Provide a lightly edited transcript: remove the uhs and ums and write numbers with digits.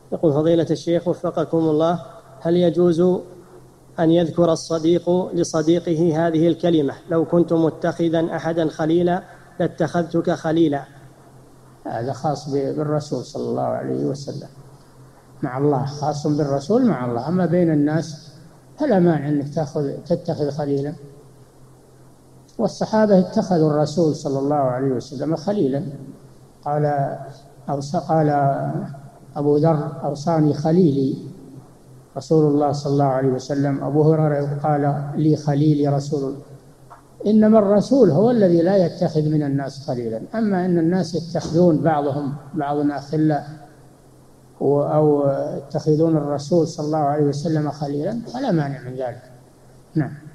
يقول فضيلة الشيخ وفقكم الله، هل يجوز أن يذكر الصديق لصديقه هذه الكلمة: لو كنت متخذا أحدا خليلا لاتخذتك خليلا؟ هذا خاص بالرسول صلى الله عليه وسلم مع الله، خاص بالرسول مع الله. أما بين الناس فلا مانع أنك تتخذ خليلا، والصحابة اتخذوا الرسول صلى الله عليه وسلم خليلا. قال أبو ذر: أوصاني خليلي رسول الله صلى الله عليه وسلم. أبو هريرة قال: لي خليلي رسول الله. إنما الرسول هو الذي لا يتخذ من الناس خليلا. أما أن الناس يتخذون بعضهم بعضا أخلاء أو يتخذون الرسول صلى الله عليه وسلم خليلا فلا مانع من ذلك. نعم.